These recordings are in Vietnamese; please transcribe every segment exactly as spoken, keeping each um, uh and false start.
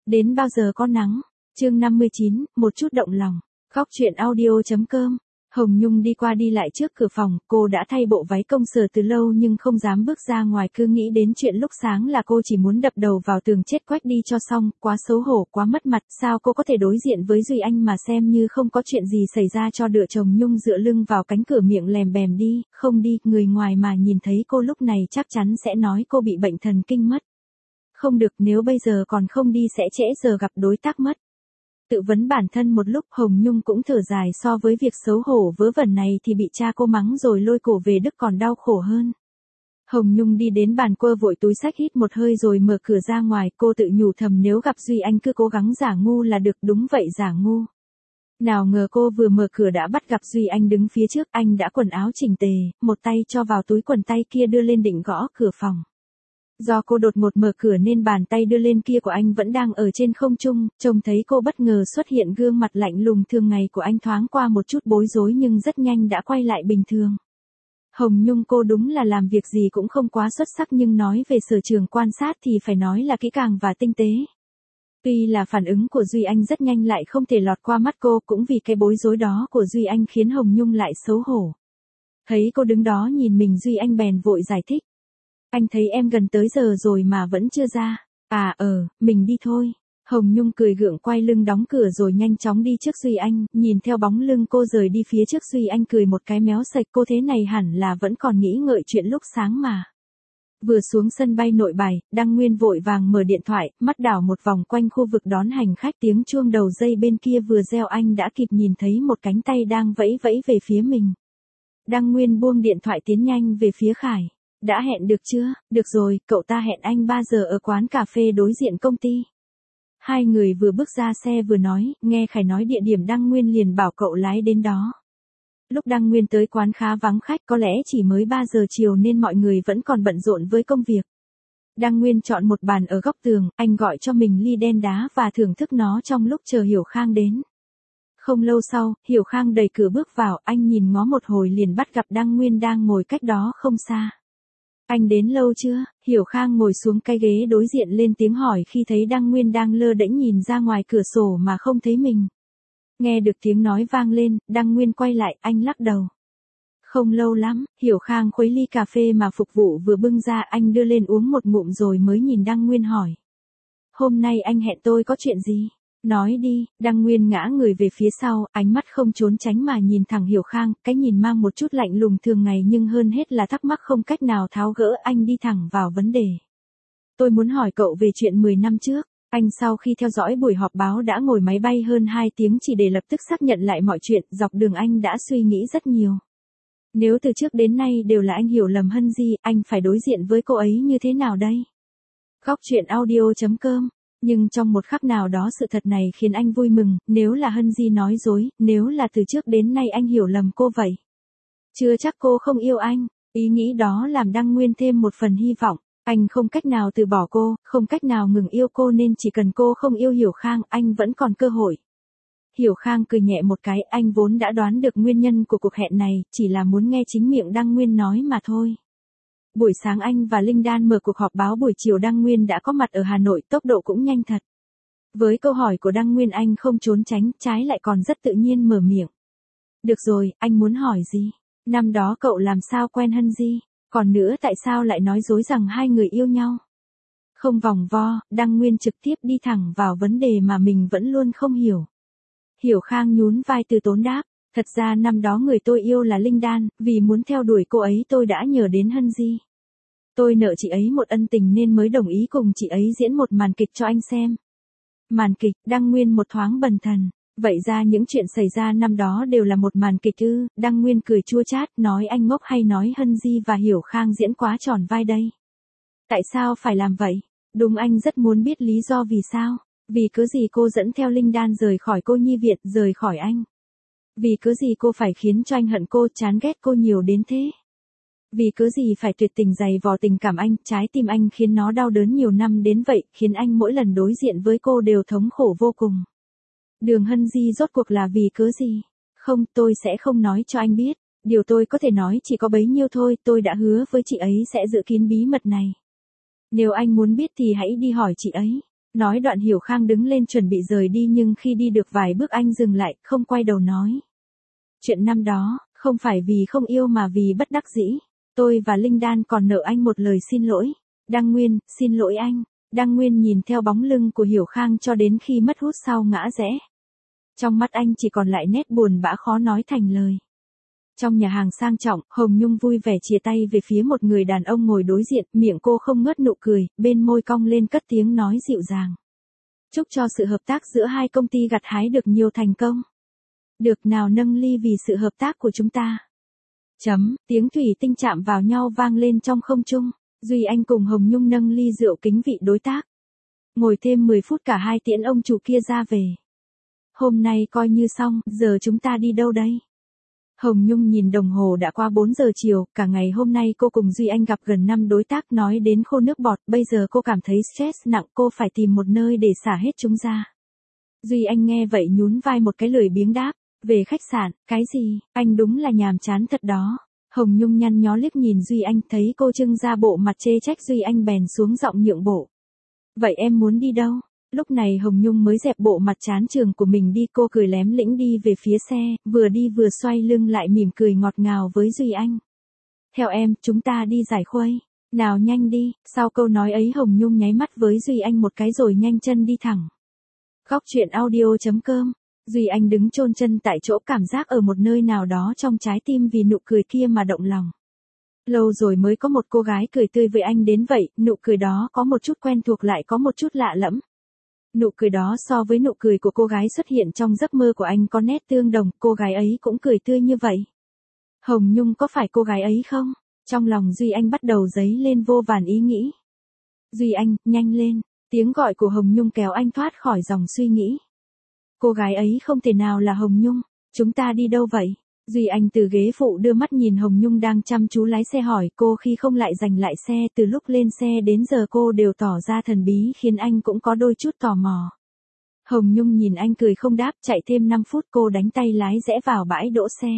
Đến bao giờ có nắng? Chương năm mươi chín, một chút động lòng. Góc truyện audio.com. Hồng Nhung đi qua đi lại trước cửa phòng, cô đã thay bộ váy công sở từ lâu nhưng không dám bước ra ngoài, cứ nghĩ đến chuyện lúc sáng là cô chỉ muốn đập đầu vào tường chết quách đi cho xong, quá xấu hổ, quá mất mặt, sao cô có thể đối diện với Duy Anh mà xem như không có chuyện gì xảy ra cho đựa chồng. Nhung dựa lưng vào cánh cửa miệng lèm bèm đi, không đi, người ngoài mà nhìn thấy cô lúc này chắc chắn sẽ nói cô bị bệnh thần kinh mất. Không được, nếu bây giờ còn không đi sẽ trễ giờ gặp đối tác mất. Tự vấn bản thân một lúc, Hồng Nhung cũng thở dài, so với việc xấu hổ vớ vẩn này thì bị cha cô mắng rồi lôi cổ về Đức còn đau khổ hơn. Hồng Nhung đi đến bàn quơ vội túi xách hít một hơi rồi mở cửa ra ngoài, cô tự nhủ thầm nếu gặp Duy Anh cứ cố gắng giả ngu là được, đúng vậy giả ngu. Nào ngờ cô vừa mở cửa đã bắt gặp Duy Anh đứng phía trước, anh đã quần áo chỉnh tề, một tay cho vào túi quần, tay kia đưa lên định gõ cửa phòng. Do cô đột ngột mở cửa nên bàn tay đưa lên kia của anh vẫn đang ở trên không trung, trông thấy cô bất ngờ xuất hiện, gương mặt lạnh lùng thường ngày của anh thoáng qua một chút bối rối nhưng rất nhanh đã quay lại bình thường. Hồng Nhung cô đúng là làm việc gì cũng không quá xuất sắc nhưng nói về sở trường quan sát thì phải nói là kỹ càng và tinh tế. Tuy là phản ứng của Duy Anh rất nhanh lại không thể lọt qua mắt cô, cũng vì cái bối rối đó của Duy Anh khiến Hồng Nhung lại xấu hổ. Thấy cô đứng đó nhìn mình, Duy Anh bèn vội giải thích. Anh thấy em gần tới giờ rồi mà vẫn chưa ra. À ờ, mình đi thôi. Hồng Nhung cười gượng quay lưng đóng cửa rồi nhanh chóng đi trước Duy Anh, nhìn theo bóng lưng cô rời đi phía trước, Duy Anh cười một cái méo sạch, cô thế này hẳn là vẫn còn nghĩ ngợi chuyện lúc sáng mà. Vừa xuống sân bay Nội Bài, Đăng Nguyên vội vàng mở điện thoại, mắt đảo một vòng quanh khu vực đón hành khách, tiếng chuông đầu dây bên kia vừa reo anh đã kịp nhìn thấy một cánh tay đang vẫy vẫy về phía mình. Đăng Nguyên buông điện thoại tiến nhanh về phía Khải. Đã hẹn được chưa? Được rồi, cậu ta hẹn anh ba giờ ở quán cà phê đối diện công ty. Hai người vừa bước ra xe vừa nói, nghe Khải nói địa điểm, Đăng Nguyên liền bảo cậu lái đến đó. Lúc Đăng Nguyên tới quán khá vắng khách, có lẽ chỉ mới ba giờ chiều nên mọi người vẫn còn bận rộn với công việc. Đăng Nguyên chọn một bàn ở góc tường, anh gọi cho mình ly đen đá và thưởng thức nó trong lúc chờ Hiểu Khang đến. Không lâu sau, Hiểu Khang đẩy cửa bước vào, anh nhìn ngó một hồi liền bắt gặp Đăng Nguyên đang ngồi cách đó không xa. Anh đến lâu chưa? Hiểu Khang ngồi xuống cái ghế đối diện lên tiếng hỏi khi thấy Đăng Nguyên đang lơ đễnh nhìn ra ngoài cửa sổ mà không thấy mình. Nghe được tiếng nói vang lên, Đăng Nguyên quay lại, anh lắc đầu. Không lâu lắm, Hiểu Khang khuấy ly cà phê mà phục vụ vừa bưng ra, anh đưa lên uống một ngụm rồi mới nhìn Đăng Nguyên hỏi. Hôm nay anh hẹn tôi có chuyện gì? Nói đi. Đăng Nguyên ngã người về phía sau, ánh mắt không trốn tránh mà nhìn thẳng Hiểu Khang, cái nhìn mang một chút lạnh lùng thường ngày nhưng hơn hết là thắc mắc không cách nào tháo gỡ. Anh đi thẳng vào vấn đề. Tôi muốn hỏi cậu về chuyện mười năm trước. Anh sau khi theo dõi buổi họp báo đã ngồi máy bay hơn hai tiếng chỉ để lập tức xác nhận lại mọi chuyện, dọc đường anh đã suy nghĩ rất nhiều. Nếu từ trước đến nay đều là anh hiểu lầm Hân Di, anh phải đối diện với cô ấy như thế nào đây? Góc truyện audio.com. Nhưng trong một khắc nào đó sự thật này khiến anh vui mừng, nếu là Hân Di nói dối, nếu là từ trước đến nay anh hiểu lầm cô vậy. Chưa chắc cô không yêu anh, ý nghĩ đó làm Đăng Nguyên thêm một phần hy vọng, anh không cách nào từ bỏ cô, không cách nào ngừng yêu cô nên chỉ cần cô không yêu Hiểu Khang, anh vẫn còn cơ hội. Hiểu Khang cười nhẹ một cái, anh vốn đã đoán được nguyên nhân của cuộc hẹn này, chỉ là muốn nghe chính miệng Đăng Nguyên nói mà thôi. Buổi sáng anh và Linh Đan mở cuộc họp báo, buổi chiều Đăng Nguyên đã có mặt ở Hà Nội, tốc độ cũng nhanh thật. Với câu hỏi của Đăng Nguyên anh không trốn tránh, trái lại còn rất tự nhiên mở miệng. Được rồi, anh muốn hỏi gì? Năm đó cậu làm sao quen Hân Di? Còn nữa tại sao lại nói dối rằng hai người yêu nhau? Không vòng vo, Đăng Nguyên trực tiếp đi thẳng vào vấn đề mà mình vẫn luôn không hiểu. Hiểu Khang nhún vai từ tốn đáp. Thật ra năm đó người tôi yêu là Linh Đan, vì muốn theo đuổi cô ấy tôi đã nhờ đến Hân Di. Tôi nợ chị ấy một ân tình nên mới đồng ý cùng chị ấy diễn một màn kịch cho anh xem. Màn kịch? Đăng Nguyên một thoáng bần thần. Vậy ra những chuyện xảy ra năm đó đều là một màn kịch ư? Đăng Nguyên cười chua chát, nói anh ngốc hay nói Hân Di và Hiểu Khang diễn quá tròn vai đây? Tại sao phải làm vậy? Đúng, anh rất muốn biết lý do vì sao. Vì cớ gì cô dẫn theo Linh Đan rời khỏi cô nhi viện, rời khỏi anh? Vì cớ gì cô phải khiến cho anh hận cô, chán ghét cô nhiều đến thế? Vì cớ gì phải tuyệt tình giày vò tình cảm anh, trái tim anh khiến nó đau đớn nhiều năm đến vậy, khiến anh mỗi lần đối diện với cô đều thống khổ vô cùng. Đường Hân Di rốt cuộc là vì cớ gì? Không, tôi sẽ không nói cho anh biết. Điều tôi có thể nói chỉ có bấy nhiêu thôi, tôi đã hứa với chị ấy sẽ giữ kín bí mật này. Nếu anh muốn biết thì hãy đi hỏi chị ấy. Nói đoạn Hiểu Khang đứng lên chuẩn bị rời đi nhưng khi đi được vài bước anh dừng lại, không quay đầu nói. Chuyện năm đó, không phải vì không yêu mà vì bất đắc dĩ. Tôi và Linh Đan còn nợ anh một lời xin lỗi. Đăng Nguyên, xin lỗi anh. Đăng Nguyên nhìn theo bóng lưng của Hiểu Khang cho đến khi mất hút sau ngã rẽ. Trong mắt anh chỉ còn lại nét buồn bã khó nói thành lời. Trong nhà hàng sang trọng, Hồng Nhung vui vẻ chia tay về phía một người đàn ông ngồi đối diện, miệng cô không ngớt nụ cười, bên môi cong lên cất tiếng nói dịu dàng. Chúc cho sự hợp tác giữa hai công ty gặt hái được nhiều thành công. Được nào nâng ly vì sự hợp tác của chúng ta. Chấm, tiếng thủy tinh chạm vào nhau vang lên trong không trung. Duy Anh cùng Hồng Nhung nâng ly rượu kính vị đối tác. Ngồi thêm mười phút cả hai tiễn ông chủ kia ra về. Hôm nay coi như xong, giờ chúng ta đi đâu đây? Hồng Nhung nhìn đồng hồ đã qua bốn giờ chiều, cả ngày hôm nay cô cùng Duy Anh gặp gần năm đối tác nói đến khô nước bọt, bây giờ cô cảm thấy stress nặng, cô phải tìm một nơi để xả hết chúng ra. Duy Anh nghe vậy nhún vai một cái lười biếng đáp, về khách sạn, cái gì, anh đúng là nhàm chán thật đó. Hồng Nhung nhăn nhó liếc nhìn Duy Anh, thấy cô trưng ra bộ mặt chê trách Duy Anh bèn xuống giọng nhượng bộ. Vậy em muốn đi đâu? Lúc này Hồng Nhung mới dẹp bộ mặt chán trường của mình đi, cô cười lém lĩnh đi về phía xe, vừa đi vừa xoay lưng lại mỉm cười ngọt ngào với Duy Anh. Theo em, chúng ta đi giải khuây. Nào nhanh đi, sau câu nói ấy Hồng Nhung nháy mắt với Duy Anh một cái rồi nhanh chân đi thẳng. Góc truyện audio chấm com. Duy Anh đứng chôn chân tại chỗ, cảm giác ở một nơi nào đó trong trái tim vì nụ cười kia mà động lòng. Lâu rồi mới có một cô gái cười tươi với anh đến vậy, nụ cười đó có một chút quen thuộc lại có một chút lạ lẫm. Nụ cười đó so với nụ cười của cô gái xuất hiện trong giấc mơ của anh có nét tương đồng, cô gái ấy cũng cười tươi như vậy. Hồng Nhung có phải cô gái ấy không? Trong lòng Duy Anh bắt đầu dấy lên vô vàn ý nghĩ. Duy Anh, nhanh lên, tiếng gọi của Hồng Nhung kéo anh thoát khỏi dòng suy nghĩ. Cô gái ấy không thể nào là Hồng Nhung, chúng ta đi đâu vậy? Duy Anh từ ghế phụ đưa mắt nhìn Hồng Nhung đang chăm chú lái xe hỏi cô khi không lại giành lại xe, từ lúc lên xe đến giờ cô đều tỏ ra thần bí khiến anh cũng có đôi chút tò mò. Hồng Nhung nhìn anh cười không đáp, chạy thêm năm phút cô đánh tay lái rẽ vào bãi đỗ xe.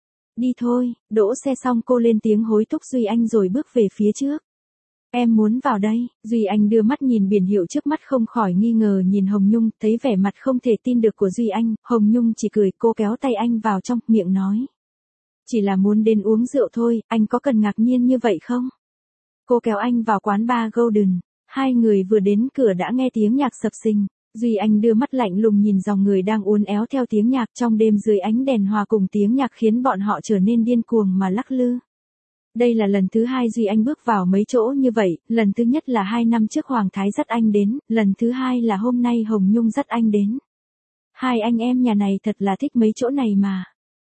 Đi thôi, đỗ xe xong cô lên tiếng hối thúc Duy Anh rồi bước về phía trước. Em muốn vào đây, Duy Anh đưa mắt nhìn biển hiệu trước mắt không khỏi nghi ngờ nhìn Hồng Nhung, thấy vẻ mặt không thể tin được của Duy Anh, Hồng Nhung chỉ cười, cô kéo tay anh vào trong, miệng nói. Chỉ là muốn đến uống rượu thôi, anh có cần ngạc nhiên như vậy không? Cô kéo anh vào quán bar Golden, hai người vừa đến cửa đã nghe tiếng nhạc sập sình. Duy Anh đưa mắt lạnh lùng nhìn dòng người đang uốn éo theo tiếng nhạc, trong đêm dưới ánh đèn hòa cùng tiếng nhạc khiến bọn họ trở nên điên cuồng mà lắc lư. Đây là lần thứ hai Duy Anh bước vào mấy chỗ như vậy, lần thứ nhất là hai năm trước Hoàng Thái dắt anh đến, lần thứ hai là hôm nay Hồng Nhung dắt anh đến. Hai anh em nhà này thật là thích mấy chỗ này mà.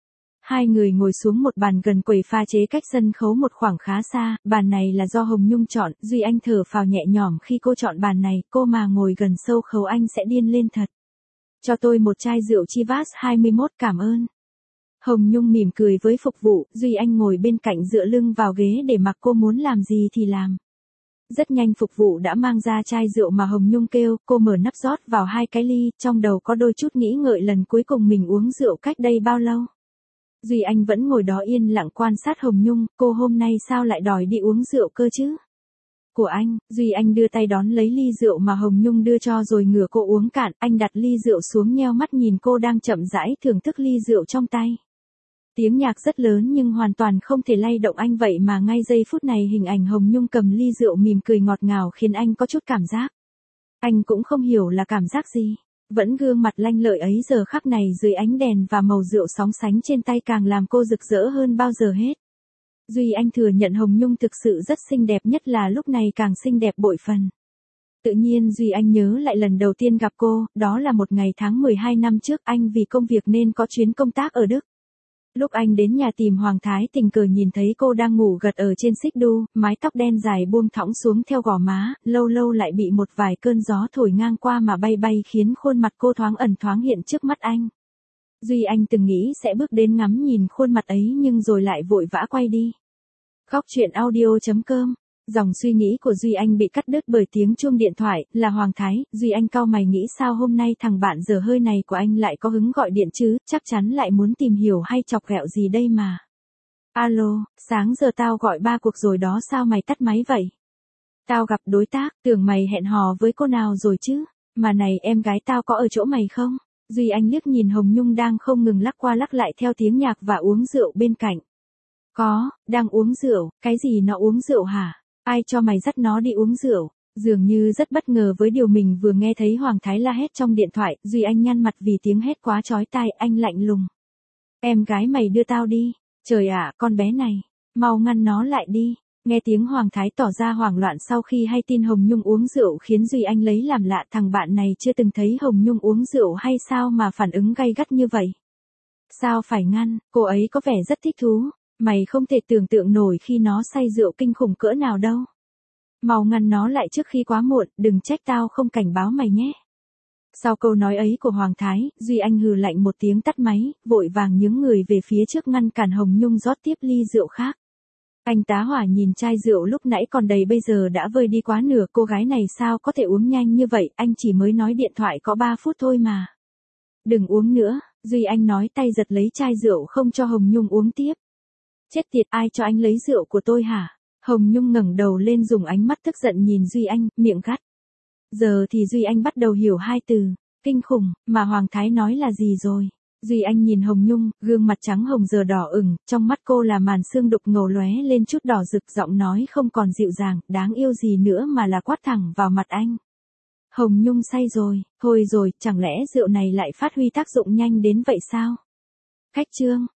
Hai người ngồi xuống một bàn gần quầy pha chế cách sân khấu một khoảng khá xa, bàn này là do Hồng Nhung chọn, Duy Anh thở phào nhẹ nhõm khi cô chọn bàn này, cô mà ngồi gần sâu khấu anh sẽ điên lên thật. Cho tôi một chai rượu Chivas hai mươi mốt cảm ơn. Hồng Nhung mỉm cười với phục vụ, Duy Anh ngồi bên cạnh dựa lưng vào ghế để mặc cô muốn làm gì thì làm. Rất nhanh phục vụ đã mang ra chai rượu mà Hồng Nhung kêu, cô mở nắp rót vào hai cái ly, trong đầu có đôi chút nghĩ ngợi lần cuối cùng mình uống rượu cách đây bao lâu. Duy Anh vẫn ngồi đó yên lặng quan sát Hồng Nhung, cô hôm nay sao lại đòi đi uống rượu cơ chứ? Của anh, Duy Anh đưa tay đón lấy ly rượu mà Hồng Nhung đưa cho rồi ngửa cô uống cạn, anh đặt ly rượu xuống nheo mắt nhìn cô đang chậm rãi thưởng thức ly rượu trong tay. Tiếng nhạc rất lớn nhưng hoàn toàn không thể lay động anh vậy mà ngay giây phút này hình ảnh Hồng Nhung cầm ly rượu mỉm cười ngọt ngào khiến anh có chút cảm giác. Anh cũng không hiểu là cảm giác gì. Vẫn gương mặt lanh lợi ấy giờ khắc này dưới ánh đèn và màu rượu sóng sánh trên tay càng làm cô rực rỡ hơn bao giờ hết. Duy Anh thừa nhận Hồng Nhung thực sự rất xinh đẹp, nhất là lúc này càng xinh đẹp bội phần. Tự nhiên Duy Anh nhớ lại lần đầu tiên gặp cô, đó là một ngày tháng mười hai năm trước, anh vì công việc nên có chuyến công tác ở Đức. Lúc anh đến nhà tìm Hoàng Thái tình cờ nhìn thấy cô đang ngủ gật ở trên xích đu, mái tóc đen dài buông thõng xuống theo gò má, lâu lâu lại bị một vài cơn gió thổi ngang qua mà bay bay khiến khuôn mặt cô thoáng ẩn thoáng hiện trước mắt anh. Duy Anh từng nghĩ sẽ bước đến ngắm nhìn khuôn mặt ấy nhưng rồi lại vội vã quay đi. Góc truyện audio chấm com. Dòng suy nghĩ của Duy Anh bị cắt đứt bởi tiếng chuông điện thoại, là Hoàng Thái. Duy Anh cau mày nghĩ sao hôm nay thằng bạn dở hơi này của anh lại có hứng gọi điện chứ, chắc chắn lại muốn tìm hiểu hay chọc ghẹo gì đây mà. Alo, sáng giờ tao gọi ba cuộc rồi đó sao mày tắt máy vậy? Tao gặp đối tác, tưởng mày hẹn hò với cô nào rồi chứ? Mà này em gái tao có ở chỗ mày không? Duy Anh liếc nhìn Hồng Nhung đang không ngừng lắc qua lắc lại theo tiếng nhạc và uống rượu bên cạnh. Có, đang uống rượu, cái gì nó uống rượu hả? Ai cho mày dắt nó đi uống rượu? Dường như rất bất ngờ với điều mình vừa nghe thấy Hoàng Thái la hét trong điện thoại, Duy Anh nhăn mặt vì tiếng hét quá chói tai, anh lạnh lùng. Em gái mày đưa tao đi. Trời ạ, con bé này, mau ngăn nó lại đi. Nghe tiếng Hoàng Thái tỏ ra hoảng loạn sau khi hay tin Hồng Nhung uống rượu khiến Duy Anh lấy làm lạ, thằng bạn này chưa từng thấy Hồng Nhung uống rượu hay sao mà phản ứng gay gắt như vậy. Sao phải ngăn, cô ấy có vẻ rất thích thú, mày không thể tưởng tượng nổi khi nó say rượu kinh khủng cỡ nào đâu. Mau ngăn nó lại trước khi quá muộn, đừng trách tao không cảnh báo mày nhé. Sau câu nói ấy của Hoàng Thái, Duy Anh hừ lạnh một tiếng tắt máy, vội vàng nhướng người về phía trước ngăn cản Hồng Nhung rót tiếp ly rượu khác. Anh tá hỏa nhìn chai rượu lúc nãy còn đầy bây giờ đã vơi đi quá nửa, cô gái này sao có thể uống nhanh như vậy, anh chỉ mới nói điện thoại có ba phút thôi mà. Đừng uống nữa, Duy Anh nói tay giật lấy chai rượu không cho Hồng Nhung uống tiếp. Chết tiệt, ai cho anh lấy rượu của tôi hả? Hồng Nhung ngẩng đầu lên dùng ánh mắt tức giận nhìn Duy Anh, miệng gắt. Giờ thì Duy Anh bắt đầu hiểu hai từ, kinh khủng, mà Hoàng Thái nói là gì rồi. Duy Anh nhìn Hồng Nhung, gương mặt trắng hồng giờ đỏ ửng, trong mắt cô là màn xương đục ngầu lóe lên chút đỏ rực, giọng nói không còn dịu dàng, đáng yêu gì nữa mà là quát thẳng vào mặt anh. Hồng Nhung say rồi, thôi rồi, chẳng lẽ rượu này lại phát huy tác dụng nhanh đến vậy sao? Khách trương,